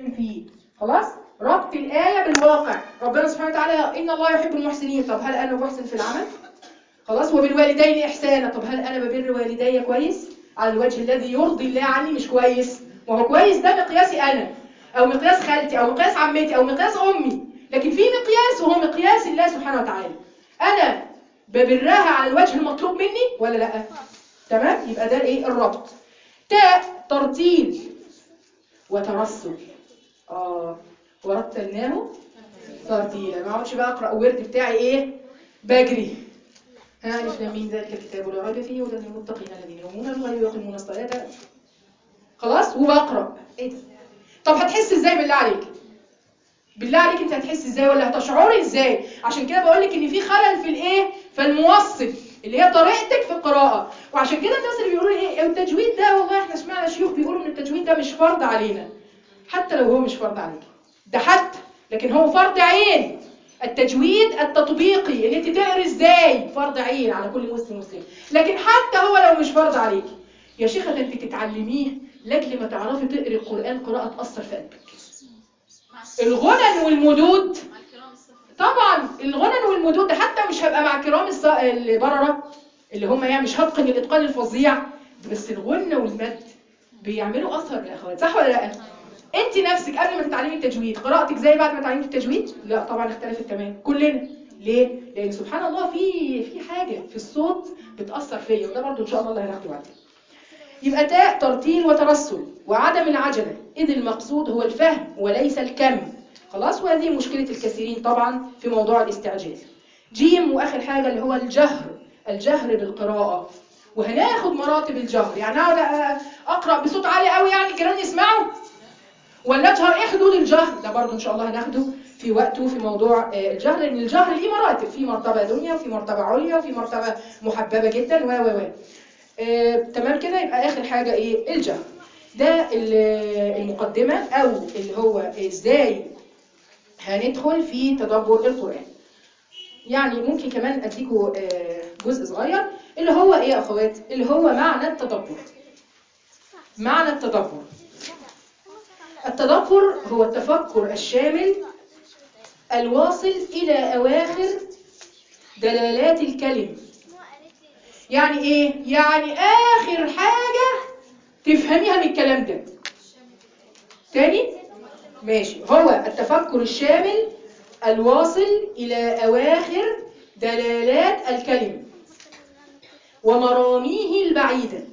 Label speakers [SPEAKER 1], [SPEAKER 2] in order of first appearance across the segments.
[SPEAKER 1] فيه. خلاص؟ ربط الآية بالواقع. ربنا سبحانه وتعالى إن الله يحب المحسنين. طب هل أنا محسن في العمل؟ خلاص. وبالوالدين إحسانا. طب هل أنا ببر والدي كويس على الوجه الذي يرضي الله عني؟ مش كويس. وهو كويس ده مقياسي أنا، أو مقياس خالتي، أو مقياس عمتي، أو مقياس أمي. لكن في مقياس وهو مقياس الله سبحانه وتعالى. أنا ببرها على الوجه المطلوب مني ولا لأ؟ تمام؟ يبقى ده إيه الربط. تاء ترتيل وترسل. ورتلناه ترتيلا. ما اقعدش بقى اقرا ورد بتاعي ايه بجري. الف لام ميم ذلك الكتاب لا ريب فيه هدى للمتقين الذين يؤمنون بالغيب ويقيمون الصلاه. خلاص. وبقرا ايه ده؟ طب هتحس ازاي بالله عليك؟ بالله عليك انت هتحس ازاي ولا هتشعري ازاي؟ عشان كده بقول لك ان في خلل في الايه، في الموصل اللي هي طريقتك في القراءه. وعشان كده الناس اللي بيقولوا ايه التجويد ده، والله احنا سمعنا شيوخ بيقولوا ان التجويد ده مش فرض علينا. حتى لو هو مش فرض عليك ده حتى، لكن هو فرض عين. التجويد التطبيقي ان انت تقري ازاي فرض عين على كل مسلم ومسلم. لكن حتى هو لو مش فرض عليك يا شيخه، ده انت تتعلميه لاجل ما تعرفي تقري القران قراءه تاثر في قلبك. الغنن والمدود طبعا، الغنن والمدود ده حتى مش هبقى مع كرام البرره اللي هم يعني مش هتقن الاتقان الفظيع، بس الغنه والمد بيعملوا اثر يا اخوات، صح ولا لا؟ انت نفسك قبل ما تتعلمي التجويد قراءتك زي بعد ما تعلمي التجويد؟ لا طبعا اختلفت تماما كلنا. ليه؟ لان سبحان الله في حاجه في الصوت بتاثر فيا، وده برضو ان شاء الله اللي هناخده بعد كده. يبقى تاء ترتيل وترسل وعدم العجله، اذ المقصود هو الفهم وليس الكم. خلاص. وهذه مشكله الكثيرين طبعا في موضوع الاستعجال. جيم واخر حاجه اللي هو الجهر بالقراءه. وهناخد مراتب الجهر. يعني اقعد اقرا بصوت عالي قوي يعني الجيران يسمعوا، ولا اجهر؟ ايه حدود الجهر؟ ده برضه ان شاء الله هناخده في وقته في موضوع الجهر، لان الجهر ليه مراتب، في مرتبه دنيا وفي مرتبه عليا وفي مرتبه محببه جدا و تمام كده. يبقى اخر حاجه ايه؟ الجهر. ده المقدمه، او اللي هو ازاي هندخل في تدبر القران. يعني ممكن كمان اديكوا جزء صغير اللي هو ايه يا اخوات، اللي هو معنى التدبر. معنى التدبر، التدبر هو التفكر الشامل الواصل إلى أواخر دلالات الكلم. يعني إيه؟ يعني آخر حاجة تفهميها من الكلام ده. تاني؟ ماشي. هو التفكر الشامل الواصل إلى أواخر دلالات الكلم ومراميه البعيدة.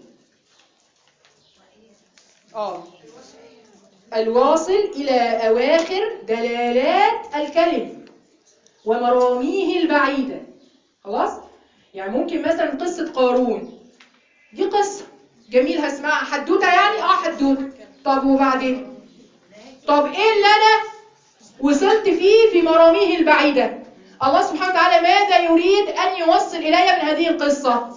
[SPEAKER 1] الواصل إلى أواخر دلالات الكلم ومراميه البعيدة. خلاص؟ يعني ممكن مثلا قصة قارون دي قصة جميل هسمعها، حدوتة يعني حدوتة. طب وبعدين؟ طب ايه اللي انا وصلت فيه في مراميه البعيدة؟ الله سبحانه وتعالى ماذا يريد ان يوصل الي من هذه القصة؟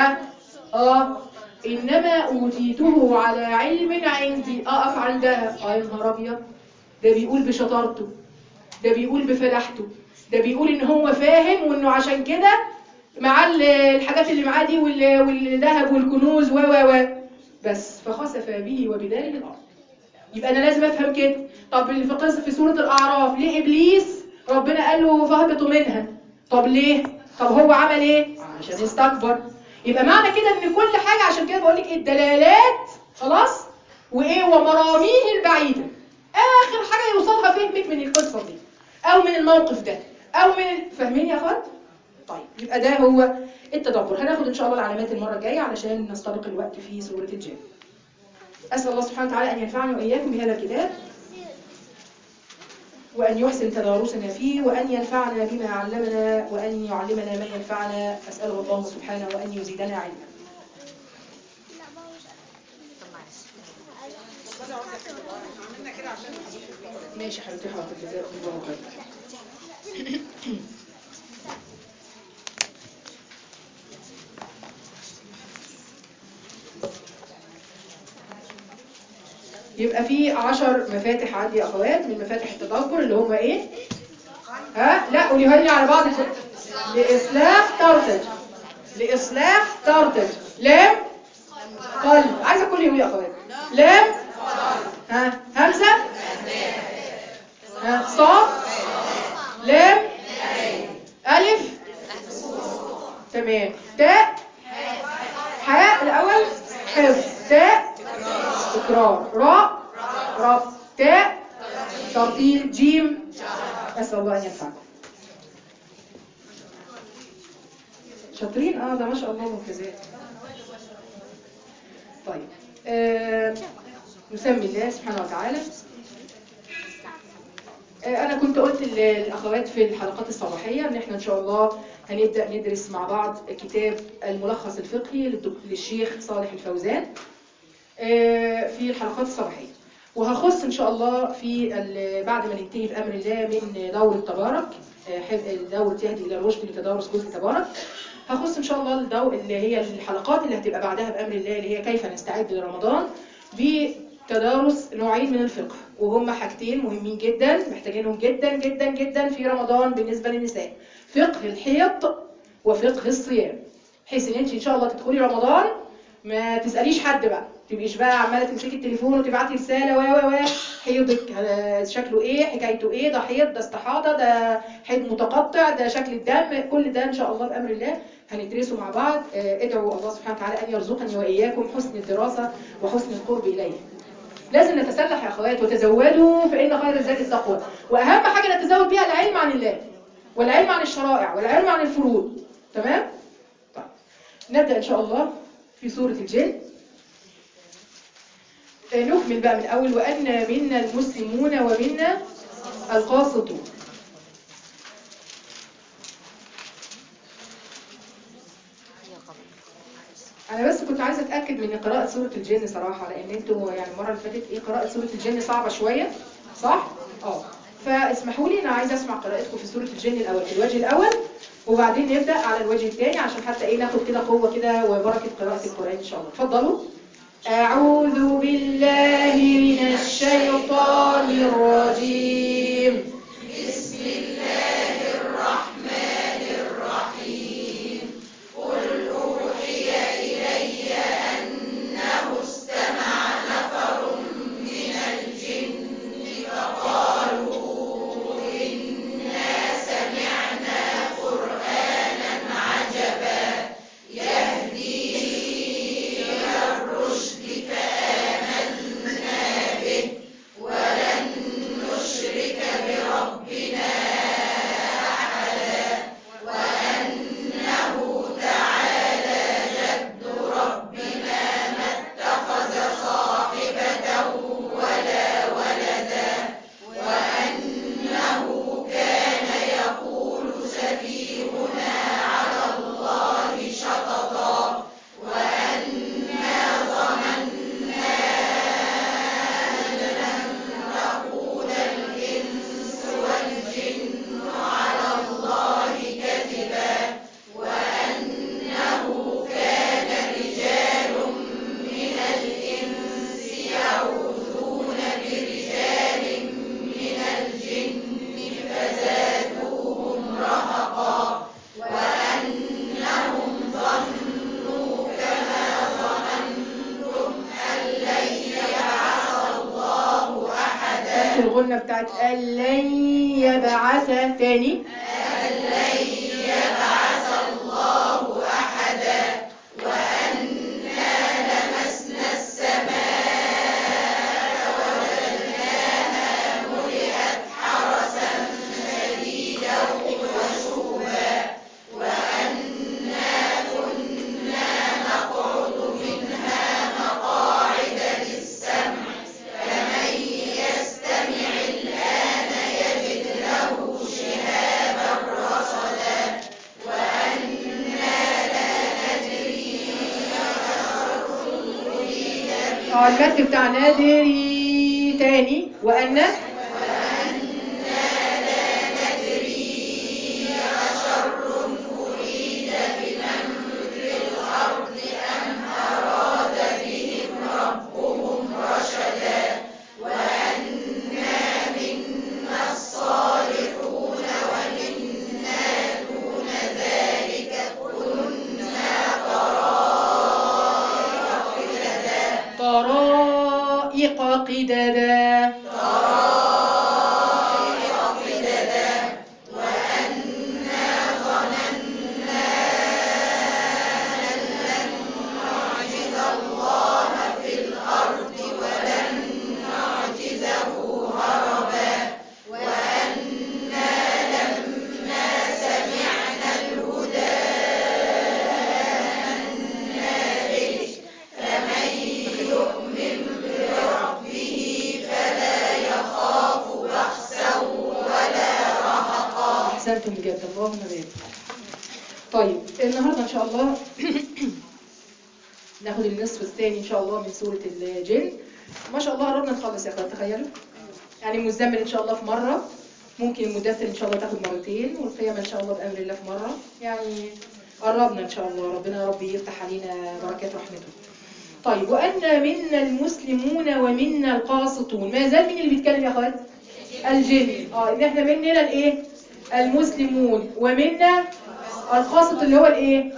[SPEAKER 1] انما اوتيته على علم عندي. اقف عندها. يا نهار ابيض، ده بيقول بشطارته، ده بيقول بفلاحته، ده بيقول ان هو فاهم وانه عشان كده مع الحاجات اللي معاه دي والذهب والكنوز و بس فخسف به وبداره الارض. يبقى انا لازم افهم كده. طب في قصه في سوره الاعراف ليه ابليس ربنا قال له فاهبطوا منها؟ طب ليه؟ طب هو عمل ايه؟ عشان استكبر. يبقى معنى كده ان كل حاجه، عشان كده بقول لك ايه الدلالات. خلاص. وايه ومراميه البعيده، اخر حاجه يوصلها فهمك من القصه دي او من الموقف ده او من فاهمين يا اخوات؟ طيب يبقى ده هو التدبر. هناخد ان شاء الله العلامات المره الجايه علشان نستبق الوقت في سوره الجن. اسال الله سبحانه وتعالى ان ينفعني واياكم بهذا الكتاب، وأن يحسن تدارسنا فيه، وأن ينفعنا بما علمنا، وأن يعلمنا ما ينفعنا. أسأله الله سبحانه وأن يزيدنا علما. ماشي حبيبتي، حاضر، جزاكم الله خير. يبقى في 10 مفاتح عندي يا أخوات من مفاتح التدبر اللي هم إيه؟ لا قوليها لي على بعض. لإصلاح ترتج، لإصلاح ترتج. لام قلب، عايزة كل يوم يا أخوات. لام همزة صاد لام ألف تمام تاء حاء الأول حفظ تاء تكرار راء رفع تاء ترتيل جيم أسأل الله أن ينفعكم شاطرين ده ما شاء الله ممتازات طيب نسمي الله سبحانه وتعالى أنا كنت قلت للأخوات في الحلقات الصباحية إن إحنا إن شاء الله هنبدأ ندرس مع بعض كتاب الملخص الفقهي للشيخ صالح الفوزان في الحلقات الصباحية وهخص إن شاء الله في بعد ما ننتهي بأمر الله من دورة تبارك دورة يهدي إلى الرشد لتدارس جزء تبارك هخص إن شاء الله اللي هي الحلقات اللي هتبقى بعدها بأمر الله اللي هي كيف نستعد لرمضان بتدارس نوعين من الفقه وهم حاجتين مهمين جدا محتاجينهم جدا جدا جدا في رمضان بالنسبة للنساء فقه الحيض وفقه الصيام بحيث ان انت ان شاء الله تدخلي رمضان ما تسأليش حد بقى تبقيش بقى عمالة تمسكي التليفون وتبعتي رسالة و حيضك شكله ايه حكايته ايه ده حيض ده استحاضة ده حيض متقطع ده شكل الدم كل ده ان شاء الله بأمر الله هندرسه مع بعض ادعوا الله سبحانه وتعالى ان يرزقني وإياكم حسن الدراسة وحسن القرب إليه لازم نتسلح يا اخوات وتزودوا فإن خير الزاد التقوى واهم حاجة نتزود بيها العلم عن الله والعلم عن الشرائع والعلم عن الفروض تمام؟ طيب نبدأ ان شاء الله في سورة الجن نكمل بقى من أول وأن منا المسلمون ومنا القاسطون أنا بس كنت عايزة أتأكد من قراءة سورة الجن صراحة لأن أنتوا يعني المرة اللي فاتت قراءة سورة الجن صعبة شوية صح؟ فاسمحوا لي أنا عايزة أسمع قراءتكم في سورة الجن الأول في الوجه الأول وبعدين نبدأ على الوجه الثاني عشان حتى ناخد كده قوة كده وبركة قراءة القرآن إن شاء الله اتفضلوا أعوذ بالله من الشيطان الرجيم
[SPEAKER 2] بسم الله الرحمن الرحيم قل أوحي إلي أنه استمع نفر من الجن فقالوا إنا سمعنا قرآنا عجبا يهدي إلى الرشد فآمنا به ولن نشرك بربنا أحدا وأنه تعالى جد ربنا ما اتخذ صاحبة ولا ولدا وأنه كان يقول سفيهنا على الله شططا وأنا ظننا أن لن نقول الإنس والجن على الله كذبا وأنه كان رجال من الإنس يعوذون برجال من الجن فزادوهم رهقا وأنهم ظنوا كما ظننتم أن لن يبعث الله أحدا
[SPEAKER 1] الغنة بتاعت لن يبعث تاني
[SPEAKER 2] أن لن يبعث الله أحدا وأنا لمسنا السماء فوجدناها ملئت حرسا شديدا وشهبا وأنا كنا نقعد منها مقاعد للسمع فمن يستمع الآن يجد له شهابا رصدا وأنا لا ندري أشر أريد
[SPEAKER 1] المد بتاع نادري تاني وأن
[SPEAKER 2] وأنا لا ندري أشر أريد بمن في الأرض أم أراد بهم ربهم رشدا وأنا منا الصالحون ومنا دون ذلك كنا طرائق قددا
[SPEAKER 1] طرائق قددا احسنتم بجد، اللهم بارك. طيب النهارده ان شاء الله ناخد النصف الثاني ان شاء الله من سوره الجن. ما شاء الله قربنا نخلص يا اخوات، تخيلوا يعني المزمل ان شاء الله في مره، ممكن المدثر ان شاء الله تاخد مرتين، والقيامه ان شاء الله بامر الله في مره، يعني قربنا ان شاء الله. ربنا يا رب يفتح علينا بركات رحمته. طيب وأن منا المسلمون ومنا القاسطون. ما زال مين اللي بيتكلم يا اخوات؟ الجن. ان احنا مننا الايه؟ المسلمون، ومنا القاسط اللي هو الايه؟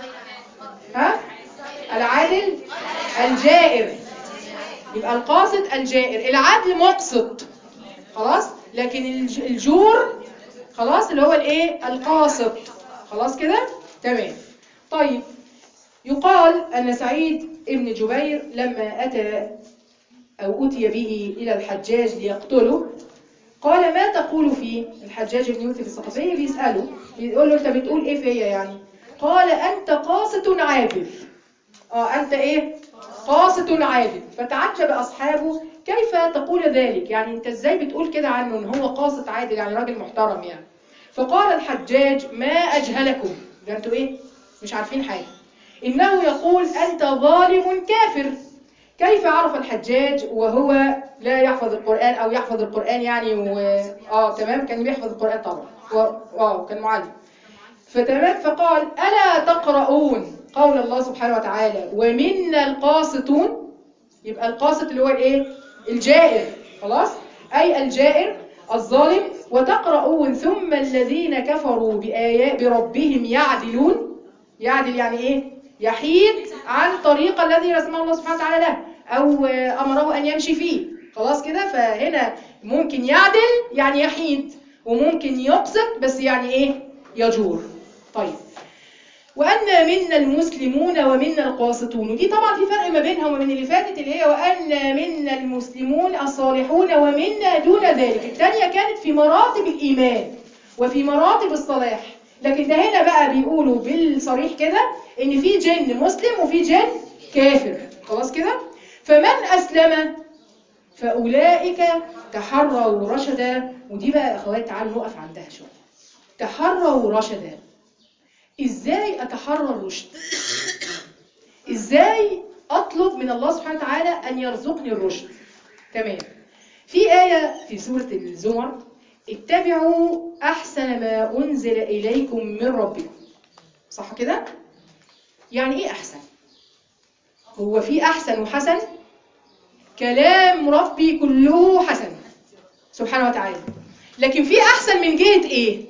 [SPEAKER 1] العادل الجائر. يبقى القاسط الجائر، العدل مقسط خلاص، لكن الجور خلاص اللي هو الايه؟ القاسط. خلاص كده تمام. طيب يقال أن سعيد ابن جبير لما أتى أو أتي به إلى الحجاج ليقتله، قال ما تقول فيه؟ الحجاج بن يوسف الثقفي بيسأله، بيقول له أنت بتقول إيه فيا يعني؟ قال أنت قاسط عادل. أنت إيه؟ قاسط عادل. فتعجب أصحابه كيف تقول ذلك؟ يعني أنت إزاي بتقول كده عنه إن هو قاسط عادل، يعني راجل محترم يعني. فقال الحجاج ما أجهلكم، ده أنتوا إيه؟ مش عارفين حاجة. إنه يقول أنت ظالم كافر. كيف عرف الحجاج وهو لا يحفظ القرآن أو يحفظ القرآن يعني تمام، كان بيحفظ القرآن طبعا كان معلم. فتمام. فقال ألا تقرؤون قول الله سبحانه وتعالى ومنا القاسطون؟ يبقى القاسط اللي هو الايه؟ الجائر. خلاص، أي الجائر الظالم. وتقرؤون ثم الذين كفروا بآيات بربهم يعدلون. يعدل يعني ايه؟ يحيد عن طريق الذي رسمه الله سبحانه وتعالى له أو أمره أن يمشي فيه. خلاص كده. فهنا ممكن يعدل يعني يحيد، وممكن يقسط بس يعني ايه؟ يجور. طيب وأن منا المسلمون ومنا القاسطون، ودي طبعا في فرق ما بينها وما بين اللي فاتت اللي هي وأن منا المسلمون الصالحون ومنا دون ذلك. الثانية كانت في مراتب الإيمان وفي مراتب الصلاح، لكن ده هنا بقى بيقولوا بالصريح كده إن في جن مسلم وفي جن كافر. خلاص كده. فمن أسلم فأولئك تحروا رشدا. ودي بقى يا أخوات تعالوا نقف عندها شوية. تحروا رشدا، ازاي اتحرى الرشد؟ ازاي اطلب من الله سبحانه وتعالى ان يرزقني الرشد؟ تمام. في آية في سورة الزمر اتبعوا احسن ما انزل اليكم من ربكم. صح كده؟ يعني ايه احسن؟ هو في احسن وحسن؟ كلام ربي كله حسن سبحانه وتعالى، لكن في احسن من جهة ايه؟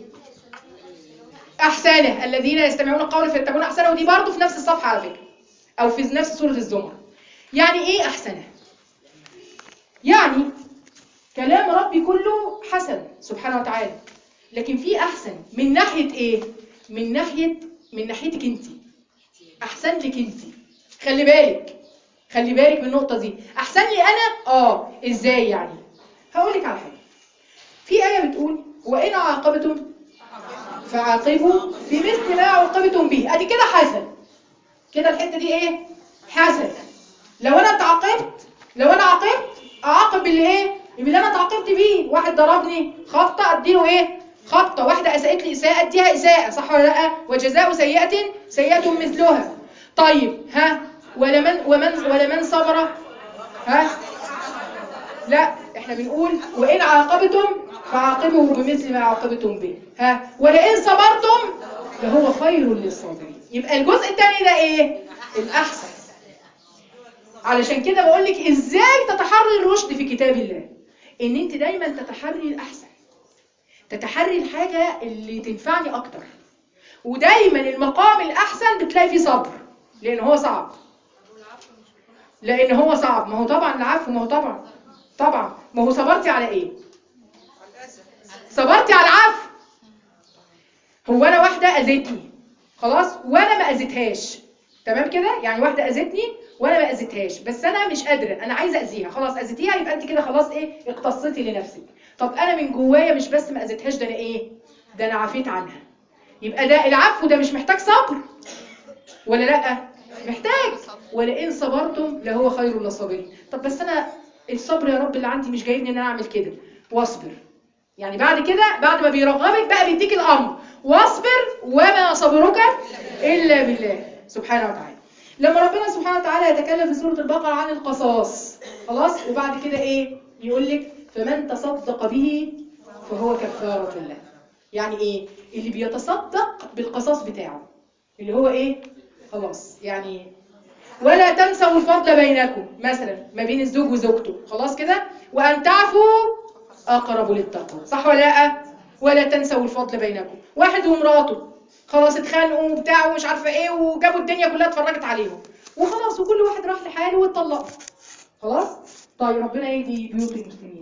[SPEAKER 1] أحسنه الذين يستمعون القول فيتبعون أحسنه. ودي برضه في نفس الصفحة على فكرة، أو في نفس سورة الزمر. يعني إيه أحسنه؟ يعني كلام ربي كله حسن سبحانه وتعالى، لكن في أحسن من ناحية إيه؟ من ناحيتك أنت، أحسن لك أنت. خلي بالك من النقطة دي. أحسن لي أنا إزاي يعني؟ هقول لك على حاجة. في آية بتقول وإن عاقبتم فعاقبوا بمثل ما عوقبتم به. ادي كده حسن. كده الحته دي ايه؟ حسن. لو انا عاقبت اعاقب باللي ايه؟ باللي انا اتعاقبت بيه. واحد ضربني خبطه اديله ايه؟ خبطه. واحده اساءت لي اساءه اديها اساءه. صح ولا لا؟ وجزاء سيئه مثلها. طيب ولمن صبر لا، احنا بنقول وإن عاقبتم فعاقبوا بمثل ما عاقبتم به ولئن صبرتم لهو خير للصابرين. يبقى الجزء الثاني ده ايه؟ الأحسن. علشان كده بقول لك ازاي تتحري الرشد في كتاب الله، ان انت دايما تتحري الأحسن، تتحري الحاجة اللي تنفعني اكتر. ودايما المقام الأحسن بتلاقي فيه صبر، لان هو صعب. ما هو طبعا العفو، ما هو طبعا ما هو صبرتي على ايه؟ صبرتي على العفو. هو انا واحده اذتني خلاص وانا ما اذيتهاش، تمام كده؟ يعني واحده اذتني وانا ما اذيتهاش، بس انا مش قادره، انا عايزه اذيها، خلاص اذيتيها، يبقى انت كده خلاص ايه؟ اقتصيتي لنفسك. طب انا من جوايا مش بس ما اذيتهاش، ده انا ايه؟ ده انا عفيت عنها. يبقى ده العفو ده مش محتاج صبر ولا لا؟ محتاج. ولئن صبرتم لهو خير للصابرين. طب بس انا الصبر يا رب اللي عندي مش جايبني ان انا اعمل كده واصبر. يعني بعد كده بعد ما بيرغبك بقى بيديك الامر واصبر وما صبرك الا بالله سبحانه وتعالى. لما ربنا سبحانه وتعالى يتكلم في سورة البقرة عن القصاص خلاص، وبعد كده ايه يقول لك فمن تصدق به فهو كفارة له. يعني ايه اللي بيتصدق بالقصاص بتاعه اللي هو ايه خلاص يعني ولا تنسوا الفضل بينكم مثلا ما بين الزوج وزوجته خلاص كده، وان تعفوا اقرب للتقوى صح ولا لا؟ ولا تنسوا الفضل بينكم، واحد ومراته خلاص اتخانقوا وبتاع ومش عارفه ايه وجابوا الدنيا كلها اتفرجت عليهم وخلاص وكل واحد راح لحاله واتطلقوا خلاص. طيب ربنا يهدي بيوت المسلمين.